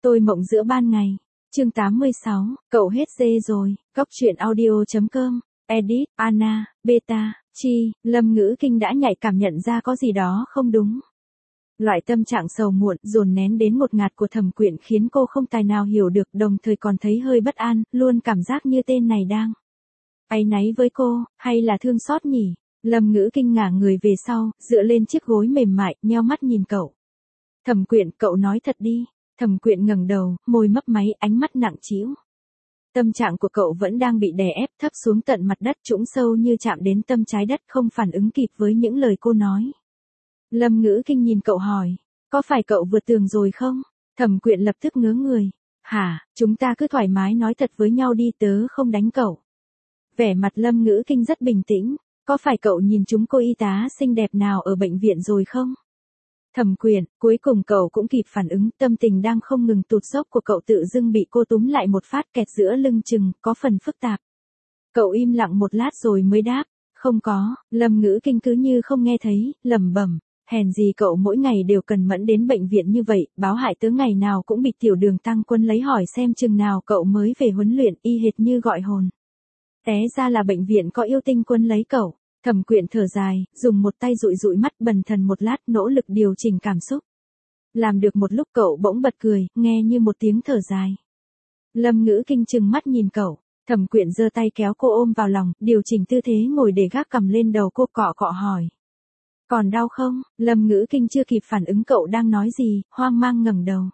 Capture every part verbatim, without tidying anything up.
Tôi mộng giữa ban ngày. Chương tám mươi sáu, cậu hết dê rồi. Góc truyện audio chấm com. Edit, Anna, Beta, Chi, Lâm Ngữ Kinh đã nhạy cảm nhận ra có gì đó không đúng. Loại tâm trạng sầu muộn, dồn nén đến ngột ngạt của Thẩm Quyện khiến cô không tài nào hiểu được, đồng thời còn thấy hơi bất an, luôn cảm giác như tên này đang áy náy với cô, hay là thương xót nhỉ? Lâm Ngữ Kinh ngả người về sau, dựa lên chiếc gối mềm mại, nheo mắt nhìn cậu. Thẩm Quyện, cậu nói thật đi. Thẩm Quyện ngẩng đầu, môi mấp máy, ánh mắt nặng trĩu. Tâm trạng của cậu vẫn đang bị đè ép thấp xuống tận mặt đất, trũng sâu như chạm đến tâm trái đất, không phản ứng kịp với những lời cô nói. Lâm Ngữ Kinh nhìn cậu hỏi, có phải cậu vượt tường rồi không? Thẩm Quyện lập tức ngớ người. Hả, chúng ta cứ thoải mái nói thật với nhau đi, tớ không đánh cậu. Vẻ mặt Lâm Ngữ Kinh rất bình tĩnh. Có phải cậu nhìn chúng cô y tá xinh đẹp nào ở bệnh viện rồi không? Thẩm Quyện, cuối cùng cậu cũng kịp phản ứng, tâm tình đang không ngừng tụt dốc của cậu tự dưng bị cô túm lại một phát, kẹt giữa lưng chừng, có phần phức tạp. Cậu im lặng một lát rồi mới đáp, không có. Lâm Ngữ Kinh cứ như không nghe thấy, lẩm bẩm, hèn gì cậu mỗi ngày đều cần mẫn đến bệnh viện như vậy, báo hại tớ ngày nào cũng bị tiểu Đường Tăng Quân lấy hỏi xem chừng nào cậu mới về huấn luyện, y hệt như gọi hồn. Té ra là bệnh viện có yêu tinh Quân lấy cậu. Thẩm Quyện thở dài, dùng một tay dụi dụi mắt, bần thần một lát, nỗ lực điều chỉnh cảm xúc. Làm được một lúc cậu bỗng bật cười, nghe như một tiếng thở dài. Lâm Ngữ Kinh trừng mắt nhìn cậu. Thẩm Quyện giơ tay kéo cô ôm vào lòng, điều chỉnh tư thế ngồi để gác cằm lên đầu cô, cọ cọ hỏi. Còn đau không? Lâm Ngữ Kinh chưa kịp phản ứng cậu đang nói gì, hoang mang ngẩng đầu.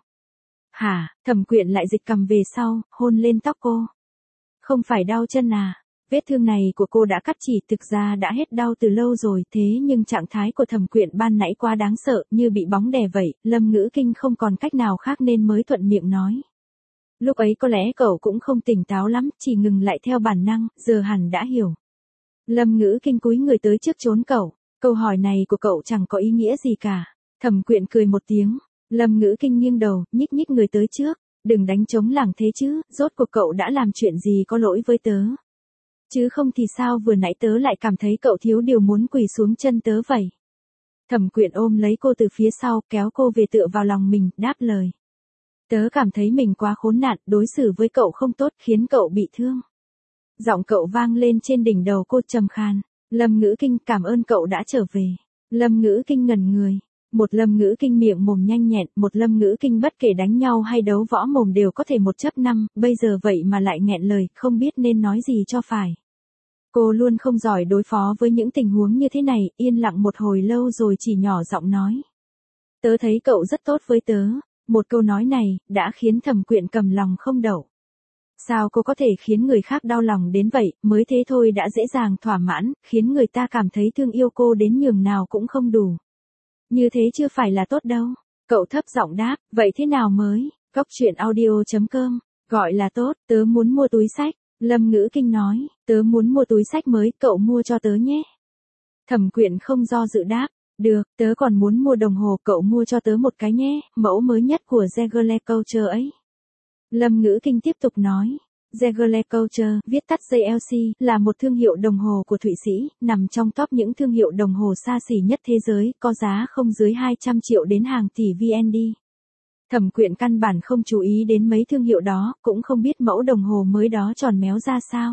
Hả? Thẩm Quyện lại dịch cằm về sau, hôn lên tóc cô. Không phải đau chân à? Vết thương này của cô đã cắt chỉ, thực ra đã hết đau từ lâu rồi, thế nhưng trạng thái của Thẩm Quyện ban nãy quá đáng sợ, như bị bóng đè vậy, Lâm Ngữ Kinh không còn cách nào khác nên mới thuận miệng nói. Lúc ấy có lẽ cậu cũng không tỉnh táo lắm, chỉ ngừng lại theo bản năng, giờ hẳn đã hiểu. Lâm Ngữ Kinh cúi người tới trước trốn cậu, câu hỏi này của cậu chẳng có ý nghĩa gì cả. Thẩm Quyện cười một tiếng, Lâm Ngữ Kinh nghiêng đầu, nhích nhích người tới trước, đừng đánh trống lảng thế chứ, rốt cuộc cậu đã làm chuyện gì có lỗi với tớ. Chứ không thì sao vừa nãy tớ lại cảm thấy cậu thiếu điều muốn quỳ xuống chân tớ vậy. Thẩm Quyện ôm lấy cô từ phía sau, kéo cô về tựa vào lòng mình, đáp lời. Tớ cảm thấy mình quá khốn nạn, đối xử với cậu không tốt, khiến cậu bị thương. Giọng cậu vang lên trên đỉnh đầu cô trầm khan. Lâm Ngữ Kinh, cảm ơn cậu đã trở về. Lâm Ngữ Kinh ngẩn người. Một Lâm Ngữ Kinh miệng mồm nhanh nhẹn, một Lâm Ngữ Kinh bất kể đánh nhau hay đấu võ mồm đều có thể một chấp năm, bây giờ vậy mà lại nghẹn lời, không biết nên nói gì cho phải. Cô luôn không giỏi đối phó với những tình huống như thế này, yên lặng một hồi lâu rồi chỉ nhỏ giọng nói. Tớ thấy cậu rất tốt với tớ. Một câu nói này, đã khiến Thẩm Quyện cầm lòng không đậu. Sao cô có thể khiến người khác đau lòng đến vậy, mới thế thôi đã dễ dàng thỏa mãn, khiến người ta cảm thấy thương yêu cô đến nhường nào cũng không đủ. Như thế chưa phải là tốt đâu. Cậu thấp giọng đáp, vậy thế nào mới? Góc truyện audio chấm com, gọi là tốt, tớ muốn mua túi xách. Lâm Ngữ Kinh nói, tớ muốn mua túi xách mới, cậu mua cho tớ nhé. Thẩm Quyện không do dự đáp, được, tớ còn muốn mua đồng hồ, cậu mua cho tớ một cái nhé, mẫu mới nhất của Jaeger Culture ấy. Lâm Ngữ Kinh tiếp tục nói, Jaeger Culture, viết tắt gi lờ xê, là một thương hiệu đồng hồ của Thụy Sĩ, nằm trong top những thương hiệu đồng hồ xa xỉ nhất thế giới, có giá không dưới hai trăm triệu đến hàng tỷ vê en đê. Thẩm Quyện căn bản không chú ý đến mấy thương hiệu đó, cũng không biết mẫu đồng hồ mới đó tròn méo ra sao.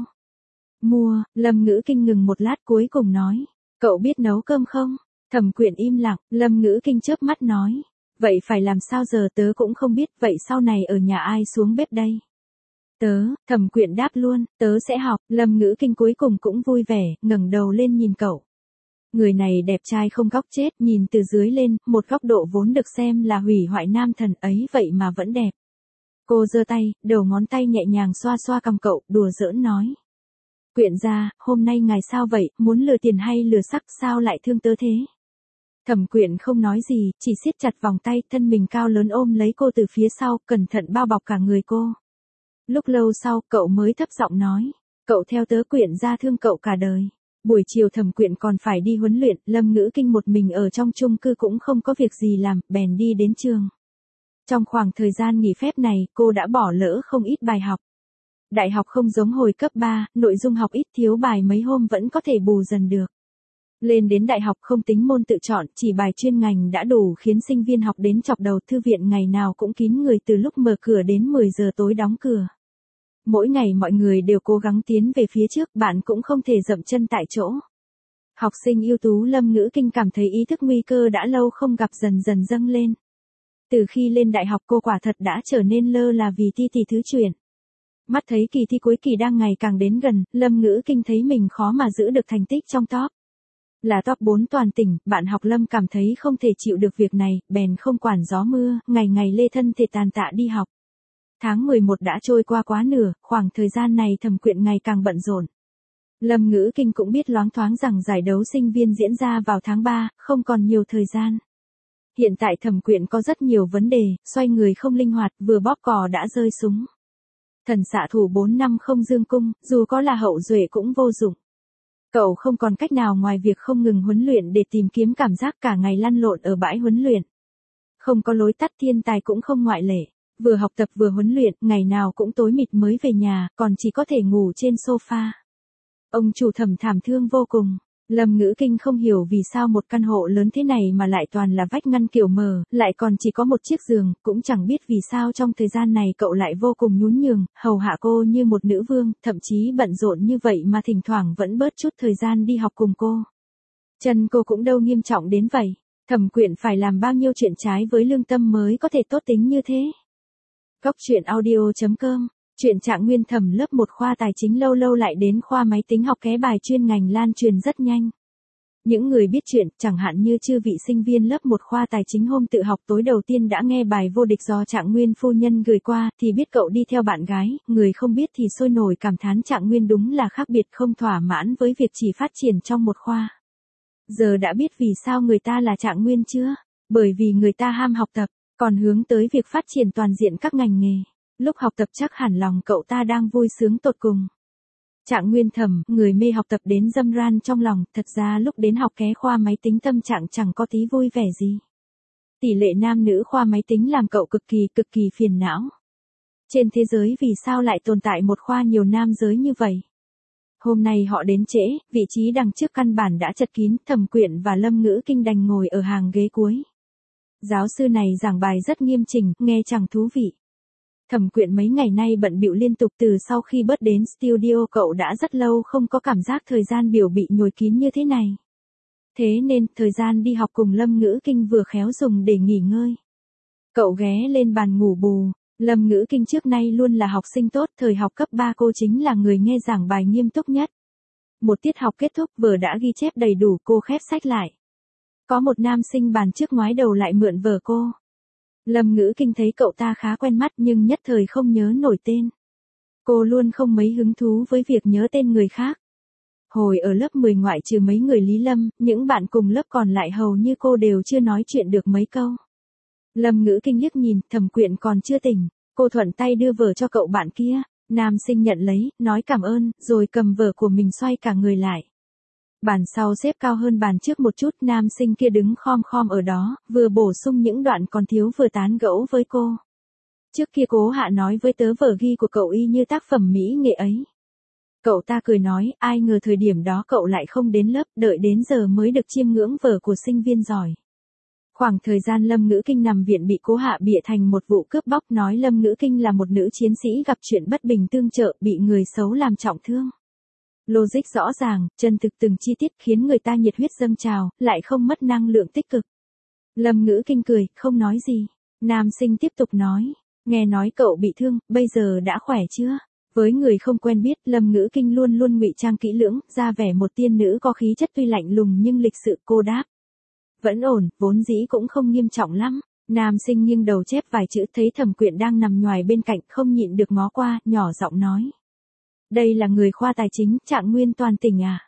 Mua, Lâm Ngữ Kinh ngừng một lát cuối cùng nói, cậu biết nấu cơm không? Thẩm Quyện im lặng, Lâm Ngữ Kinh chớp mắt nói, vậy phải làm sao giờ, tớ cũng không biết, vậy sau này ở nhà ai xuống bếp đây? Tớ, Thẩm Quyện đáp luôn, tớ sẽ học. Lâm Ngữ Kinh cuối cùng cũng vui vẻ, ngẩng đầu lên nhìn cậu. Người này đẹp trai không góc chết, nhìn từ dưới lên, một góc độ vốn được xem là hủy hoại nam thần ấy vậy mà vẫn đẹp. Cô giơ tay, đầu ngón tay nhẹ nhàng xoa xoa cằm cậu, đùa giỡn nói. Quyện gia, hôm nay ngài sao vậy, muốn lừa tiền hay lừa sắc, sao lại thương tớ thế? Thẩm Quyện không nói gì, chỉ siết chặt vòng tay, thân mình cao lớn ôm lấy cô từ phía sau, cẩn thận bao bọc cả người cô. Lúc lâu sau, cậu mới thấp giọng nói, cậu theo tớ, Quyện gia thương cậu cả đời. Buổi chiều Thẩm Quyện còn phải đi huấn luyện, Lâm Ngữ Kinh một mình ở trong chung cư cũng không có việc gì làm, bèn đi đến trường. Trong khoảng thời gian nghỉ phép này, cô đã bỏ lỡ không ít bài học. Đại học không giống hồi cấp ba, nội dung học ít, thiếu bài mấy hôm vẫn có thể bù dần được. Lên đến đại học không tính môn tự chọn, chỉ bài chuyên ngành đã đủ khiến sinh viên học đến chọc đầu. Thư viện ngày nào cũng kín người từ lúc mở cửa đến mười giờ tối đóng cửa. Mỗi ngày mọi người đều cố gắng tiến về phía trước, bạn cũng không thể dậm chân tại chỗ. Học sinh ưu tú Lâm Ngữ Kinh cảm thấy ý thức nguy cơ đã lâu không gặp dần dần dâng lên. Từ khi lên đại học cô quả thật đã trở nên lơ là vì thi tỷ thứ chuyển. Mắt thấy kỳ thi cuối kỳ đang ngày càng đến gần, Lâm Ngữ Kinh thấy mình khó mà giữ được thành tích trong top. Là top bốn toàn tỉnh, bạn học Lâm cảm thấy không thể chịu được việc này, bèn không quản gió mưa, ngày ngày lê thân thể tàn tạ đi học. Tháng mười một đã trôi qua quá nửa, khoảng thời gian này Thẩm Quyện ngày càng bận rộn. Lâm Ngữ Kinh cũng biết loáng thoáng rằng giải đấu sinh viên diễn ra vào tháng ba, không còn nhiều thời gian. Hiện tại Thẩm Quyện có rất nhiều vấn đề, xoay người không linh hoạt, vừa bóp cò đã rơi súng. Thần xạ thủ bốn năm không dương cung, dù có là hậu duệ cũng vô dụng. Cậu không còn cách nào ngoài việc không ngừng huấn luyện để tìm kiếm cảm giác, cả ngày lăn lộn ở bãi huấn luyện. Không có lối tắt, thiên tài cũng không ngoại lệ. Vừa học tập vừa huấn luyện, ngày nào cũng tối mịt mới về nhà, còn chỉ có thể ngủ trên sofa. Ông chủ Thẩm thảm thương vô cùng. Lâm Ngữ Kinh không hiểu vì sao một căn hộ lớn thế này mà lại toàn là vách ngăn kiểu mờ, lại còn chỉ có một chiếc giường, cũng chẳng biết vì sao trong thời gian này cậu lại vô cùng nhún nhường, hầu hạ cô như một nữ vương, thậm chí bận rộn như vậy mà thỉnh thoảng vẫn bớt chút thời gian đi học cùng cô. Chân cô cũng đâu nghiêm trọng đến vậy, Thẩm Quyện phải làm bao nhiêu chuyện trái với lương tâm mới có thể tốt tính như thế. Cóc truyện audio chấm com. Chuyện Trạng Nguyên Thẩm lớp một khoa tài chính lâu lâu lại đến khoa máy tính học ké bài chuyên ngành lan truyền rất nhanh. Những người biết chuyện, chẳng hạn như chư vị sinh viên lớp một khoa tài chính hôm tự học tối đầu tiên đã nghe bài vô địch do Trạng Nguyên phu nhân gửi qua, thì biết cậu đi theo bạn gái, người không biết thì sôi nổi cảm thán Trạng Nguyên đúng là khác biệt, không thỏa mãn với việc chỉ phát triển trong một khoa. Giờ đã biết vì sao người ta là Trạng Nguyên chưa? Bởi vì người ta ham học tập, còn hướng tới việc phát triển toàn diện các ngành nghề. Lúc học tập chắc hẳn lòng cậu ta đang vui sướng tột cùng. Trạng Nguyên Thẩm, người mê học tập đến dâm ran trong lòng, thật ra lúc đến học ké khoa máy tính tâm trạng chẳng có tí vui vẻ gì. Tỷ lệ nam nữ khoa máy tính làm cậu cực kỳ cực kỳ phiền não. Trên thế giới vì sao lại tồn tại một khoa nhiều nam giới như vậy? Hôm nay họ đến trễ, vị trí đằng trước căn bản đã chật kín, Thẩm Quyện và Lâm Ngữ Kinh đành ngồi ở hàng ghế cuối. Giáo sư này giảng bài rất nghiêm chỉnh, nghe chẳng thú vị. Thẩm Quyện mấy ngày nay bận bịu liên tục, từ sau khi bớt đến studio cậu đã rất lâu không có cảm giác thời gian biểu bị nhồi kín như thế này. Thế nên, thời gian đi học cùng Lâm Ngữ Kinh vừa khéo dùng để nghỉ ngơi. Cậu ghé lên bàn ngủ bù. Lâm Ngữ Kinh trước nay luôn là học sinh tốt, thời học cấp ba cô chính là người nghe giảng bài nghiêm túc nhất. Một tiết học kết thúc, vở đã ghi chép đầy đủ, cô khép sách lại. Có một nam sinh bàn trước ngoái đầu lại mượn vở cô. Lâm Ngữ Kinh thấy cậu ta khá quen mắt nhưng nhất thời không nhớ nổi tên. Cô luôn không mấy hứng thú với việc nhớ tên người khác. Hồi ở lớp mười ngoại trừ mấy người Lý Lâm, những bạn cùng lớp còn lại hầu như cô đều chưa nói chuyện được mấy câu. Lâm Ngữ Kinh liếc nhìn, Thẩm Quyện còn chưa tỉnh. Cô thuận tay đưa vở cho cậu bạn kia. Nam sinh nhận lấy, nói cảm ơn, rồi cầm vở của mình xoay cả người lại. Bàn sau xếp cao hơn bàn trước một chút, nam sinh kia đứng khom khom ở đó, vừa bổ sung những đoạn còn thiếu vừa tán gẫu với cô. Trước kia Cố Hạ nói với tớ vở ghi của cậu y như tác phẩm mỹ nghệ ấy. Cậu ta cười nói, ai ngờ thời điểm đó cậu lại không đến lớp, đợi đến giờ mới được chiêm ngưỡng vở của sinh viên giỏi. Khoảng thời gian Lâm Ngữ Kinh nằm viện bị Cố Hạ bịa thành một vụ cướp bóc, nói Lâm Ngữ Kinh là một nữ chiến sĩ gặp chuyện bất bình tương trợ, bị người xấu làm trọng thương. Logic rõ ràng, chân thực từng chi tiết khiến người ta nhiệt huyết dâng trào, lại không mất năng lượng tích cực. Lâm Ngữ Kinh cười, không nói gì. Nam sinh tiếp tục nói, nghe nói cậu bị thương, bây giờ đã khỏe chưa? Với người không quen biết, Lâm Ngữ Kinh luôn luôn ngụy trang kỹ lưỡng, ra vẻ một tiên nữ có khí chất tuy lạnh lùng nhưng lịch sự. Cô đáp, vẫn ổn, vốn dĩ cũng không nghiêm trọng lắm. Nam sinh nghiêng đầu chép vài chữ, thấy Thẩm Quyện đang nằm nhoài bên cạnh, không nhịn được ngó qua, nhỏ giọng nói. Đây là người khoa tài chính, Trạng Nguyên toàn tỉnh à?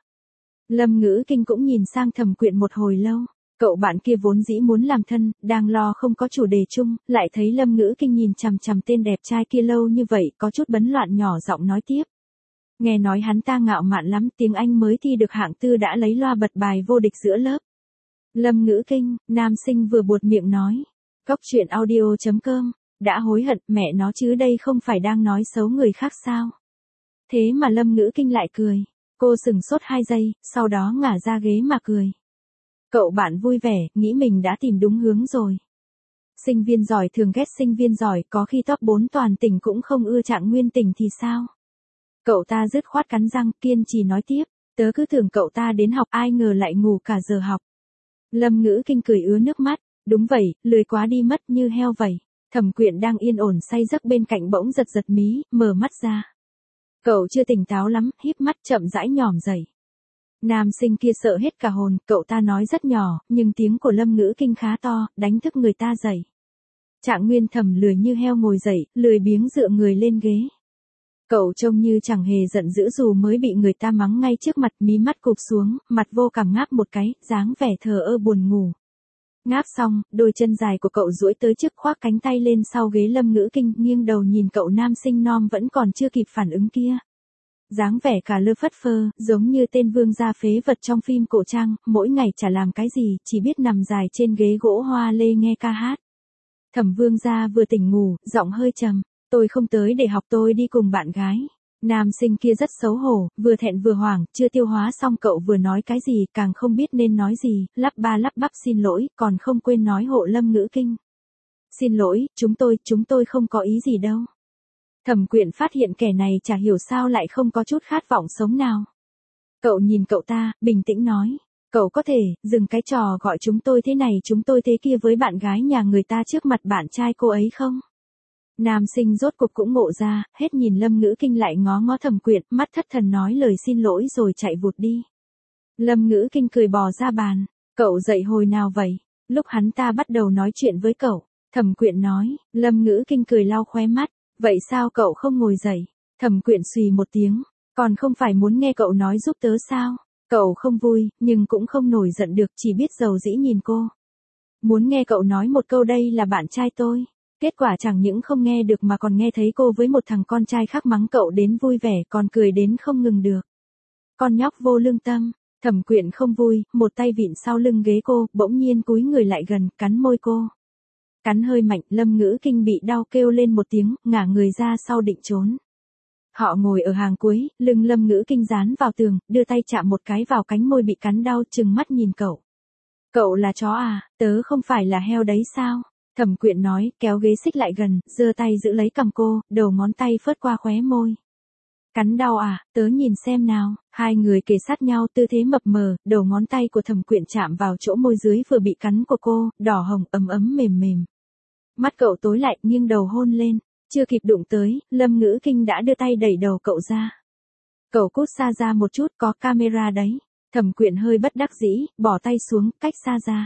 Lâm Ngữ Kinh cũng nhìn sang Thẩm Quyện một hồi lâu. Cậu bạn kia vốn dĩ muốn làm thân, đang lo không có chủ đề chung, lại thấy Lâm Ngữ Kinh nhìn chằm chằm tên đẹp trai kia lâu như vậy, có chút bấn loạn, nhỏ giọng nói tiếp. Nghe nói hắn ta ngạo mạn lắm, tiếng Anh mới thi được hạng tư đã lấy loa bật bài vô địch giữa lớp. Lâm Ngữ Kinh, nam sinh vừa buột miệng nói. Cóc truyện audio chấm com, đã hối hận, mẹ nó chứ đây không phải đang nói xấu người khác sao? Thế mà Lâm Ngữ Kinh lại cười. Cô sừng sốt hai giây, sau đó ngả ra ghế mà cười. Cậu bạn vui vẻ, nghĩ mình đã tìm đúng hướng rồi. Sinh viên giỏi thường ghét sinh viên giỏi, có khi top bốn toàn tỉnh cũng không ưa Trạng Nguyên Tình thì sao? Cậu ta dứt khoát cắn răng, kiên trì nói tiếp, tớ cứ tưởng cậu ta đến học, ai ngờ lại ngủ cả giờ học. Lâm Ngữ Kinh cười ứa nước mắt, đúng vậy, lười quá đi mất như heo vậy. Thẩm Quyện đang yên ổn say giấc bên cạnh bỗng giật giật mí, mở mắt ra. Cậu chưa tỉnh táo lắm, híp mắt chậm rãi nhòm dậy. Nam sinh kia sợ hết cả hồn, cậu ta nói rất nhỏ, nhưng tiếng của Lâm Ngữ Kinh khá to, đánh thức người ta dậy. Trạng Nguyên Thẩm lười như heo ngồi dậy, lười biếng dựa người lên ghế. Cậu trông như chẳng hề giận dữ dù mới bị người ta mắng ngay trước mặt, mí mắt cụp xuống, mặt vô cảm ngáp một cái, dáng vẻ thờ ơ buồn ngủ. Ngáp xong, đôi chân dài của cậu duỗi tới trước, khoác cánh tay lên sau ghế Lâm Ngữ Kinh, nghiêng đầu nhìn cậu nam sinh non vẫn còn chưa kịp phản ứng kia. Dáng vẻ cả lơ phất phơ, giống như tên vương gia phế vật trong phim cổ trang, mỗi ngày chả làm cái gì, chỉ biết nằm dài trên ghế gỗ hoa lê nghe ca hát. Thẩm Vương gia vừa tỉnh ngủ, giọng hơi trầm, tôi không tới để học, tôi đi cùng bạn gái. Nam sinh kia rất xấu hổ, vừa thẹn vừa hoảng, chưa tiêu hóa xong cậu vừa nói cái gì, càng không biết nên nói gì, lắp ba lắp bắp xin lỗi, còn không quên nói hộ Lâm Ngữ Kinh. Xin lỗi, chúng tôi, chúng tôi không có ý gì đâu. Thẩm Quyện phát hiện kẻ này chả hiểu sao lại không có chút khát vọng sống nào. Cậu nhìn cậu ta, bình tĩnh nói, cậu có thể, dừng cái trò gọi chúng tôi thế này chúng tôi thế kia với bạn gái nhà người ta trước mặt bạn trai cô ấy không? Nam sinh rốt cục cũng ngộ ra, hết nhìn Lâm Ngữ Kinh lại ngó ngó Thẩm Quyện, mắt thất thần nói lời xin lỗi rồi chạy vụt đi. Lâm Ngữ Kinh cười bò ra bàn, cậu dậy hồi nào vậy? Lúc hắn ta bắt đầu nói chuyện với cậu, Thẩm Quyện nói, Lâm Ngữ Kinh cười lau khóe mắt, vậy sao cậu không ngồi dậy? Thẩm Quyện xùy một tiếng, còn không phải muốn nghe cậu nói giúp tớ sao? Cậu không vui, nhưng cũng không nổi giận được, chỉ biết dầu dĩ nhìn cô. Muốn nghe cậu nói một câu đây là bạn trai tôi. Kết quả chẳng những không nghe được mà còn nghe thấy cô với một thằng con trai khác mắng cậu đến vui vẻ, còn cười đến không ngừng được. Con nhóc vô lương tâm. Thẩm Quyện không vui, một tay vịn sau lưng ghế cô, bỗng nhiên cúi người lại gần, cắn môi cô. Cắn hơi mạnh, Lâm Ngữ Kinh bị đau kêu lên một tiếng, ngả người ra sau định trốn. Họ ngồi ở hàng cuối, lưng Lâm Ngữ Kinh dán vào tường, đưa tay chạm một cái vào cánh môi bị cắn đau, trừng mắt nhìn cậu. Cậu là chó à, tớ không phải là heo đấy sao? Thẩm Quyện nói, kéo ghế xích lại gần, giơ tay giữ lấy cằm cô, đầu ngón tay phớt qua khóe môi. Cắn đau à, tớ nhìn xem nào. Hai người kề sát nhau, tư thế mập mờ, đầu ngón tay của Thẩm Quyện chạm vào chỗ môi dưới vừa bị cắn của cô, đỏ hồng, ấm ấm mềm mềm. Mắt cậu tối lại, nghiêng đầu hôn lên. Chưa kịp đụng tới, Lâm Ngữ Kinh đã đưa tay đẩy đầu cậu ra. Cậu cút xa ra một chút, có camera đấy. Thẩm Quyện hơi bất đắc dĩ, bỏ tay xuống, cách xa ra.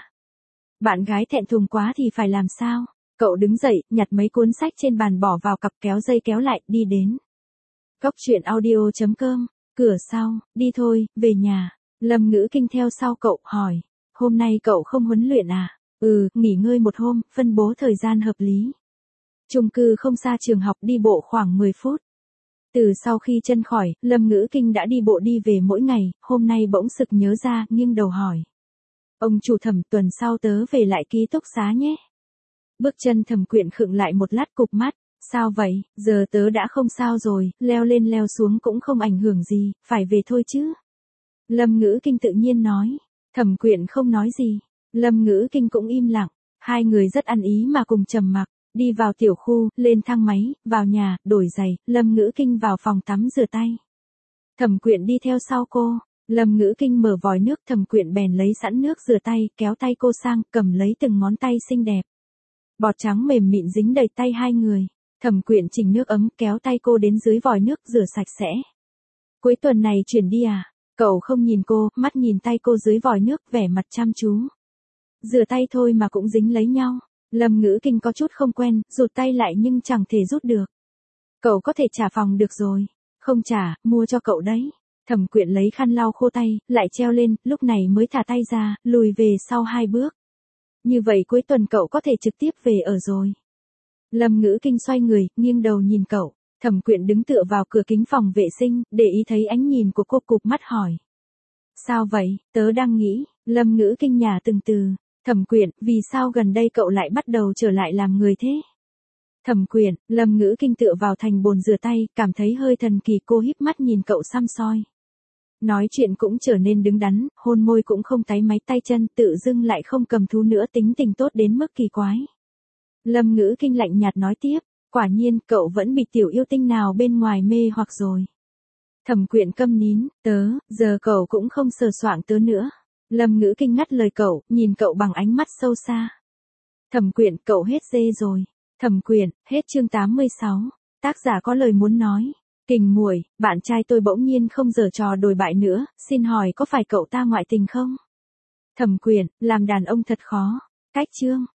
Bạn gái thẹn thùng quá thì phải làm sao? Cậu đứng dậy, nhặt mấy cuốn sách trên bàn bỏ vào cặp, kéo dây kéo lại, đi đến. Góc truyện audio chấm com, cửa sau, đi thôi, về nhà. Lâm Ngữ Kinh theo sau cậu, hỏi. Hôm nay cậu không huấn luyện à? Ừ, nghỉ ngơi một hôm, phân bố thời gian hợp lý. Chung cư không xa trường học, đi bộ khoảng mười phút. Từ sau khi chân khỏi, Lâm Ngữ Kinh đã đi bộ đi về mỗi ngày, hôm nay bỗng sực nhớ ra, nghiêng đầu hỏi. Ông chủ Thẩm, tuần sau tớ về lại ký túc xá nhé. Bước chân Thẩm Quyện khựng lại một lát, cụp mắt. Sao vậy, giờ tớ đã không sao rồi, leo lên leo xuống cũng không ảnh hưởng gì, phải về thôi chứ. Lâm Ngữ Kinh tự nhiên nói. Thẩm Quyện không nói gì. Lâm Ngữ Kinh cũng im lặng. Hai người rất ăn ý mà cùng trầm mặc. Đi vào tiểu khu, lên thang máy, vào nhà, đổi giày, Lâm Ngữ Kinh vào phòng tắm rửa tay. Thẩm Quyện đi theo sau cô. Lâm Ngữ Kinh mở vòi nước, Thẩm Quyện bèn lấy sẵn nước rửa tay, kéo tay cô sang, cầm lấy từng ngón tay xinh đẹp. Bọt trắng mềm mịn dính đầy tay hai người. Thẩm Quyện chỉnh nước ấm, kéo tay cô đến dưới vòi nước, rửa sạch sẽ. Cuối tuần này chuyển đi à? Cậu không nhìn cô, mắt nhìn tay cô dưới vòi nước, vẻ mặt chăm chú. Rửa tay thôi mà cũng dính lấy nhau. Lâm Ngữ Kinh có chút không quen, rụt tay lại nhưng chẳng thể rút được. Cậu có thể trả phòng được rồi. Không trả, mua cho cậu đấy. Thẩm Quyện lấy khăn lau khô tay, lại treo lên, lúc này mới thả tay ra, lùi về sau hai bước. Như vậy cuối tuần cậu có thể trực tiếp về ở rồi. Lâm Ngữ Kinh xoay người, nghiêng đầu nhìn cậu. Thẩm Quyện đứng tựa vào cửa kính phòng vệ sinh, để ý thấy ánh nhìn của cô, cụp mắt hỏi. Sao vậy, tớ đang nghĩ. Lâm Ngữ Kinh nhả từng từ. Thẩm Quyện, vì sao gần đây cậu lại bắt đầu trở lại làm người thế? Thẩm Quyện, Lâm Ngữ Kinh tựa vào thành bồn rửa tay, cảm thấy hơi thần kỳ, cô híp mắt nhìn cậu săm soi. Nói chuyện cũng trở nên đứng đắn, hôn môi cũng không táy máy tay chân, tự dưng lại không cầm thú nữa, tính tình tốt đến mức kỳ quái. Lâm Ngữ Kinh lạnh nhạt nói tiếp, quả nhiên cậu vẫn bị tiểu yêu tinh nào bên ngoài mê hoặc rồi. Thẩm Quyện câm nín, tớ, giờ cậu cũng không sờ soạng tớ nữa. Lâm Ngữ Kinh ngắt lời cậu, nhìn cậu bằng ánh mắt sâu xa. Thẩm Quyện, cậu hết dê rồi. Thẩm Quyện, hết chương tám mươi sáu. Tác giả có lời muốn nói. Kình muội, bạn trai tôi bỗng nhiên không giở trò đồi bại nữa, xin hỏi có phải cậu ta ngoại tình không? Thẩm Quyện, làm đàn ông thật khó. Cách chương.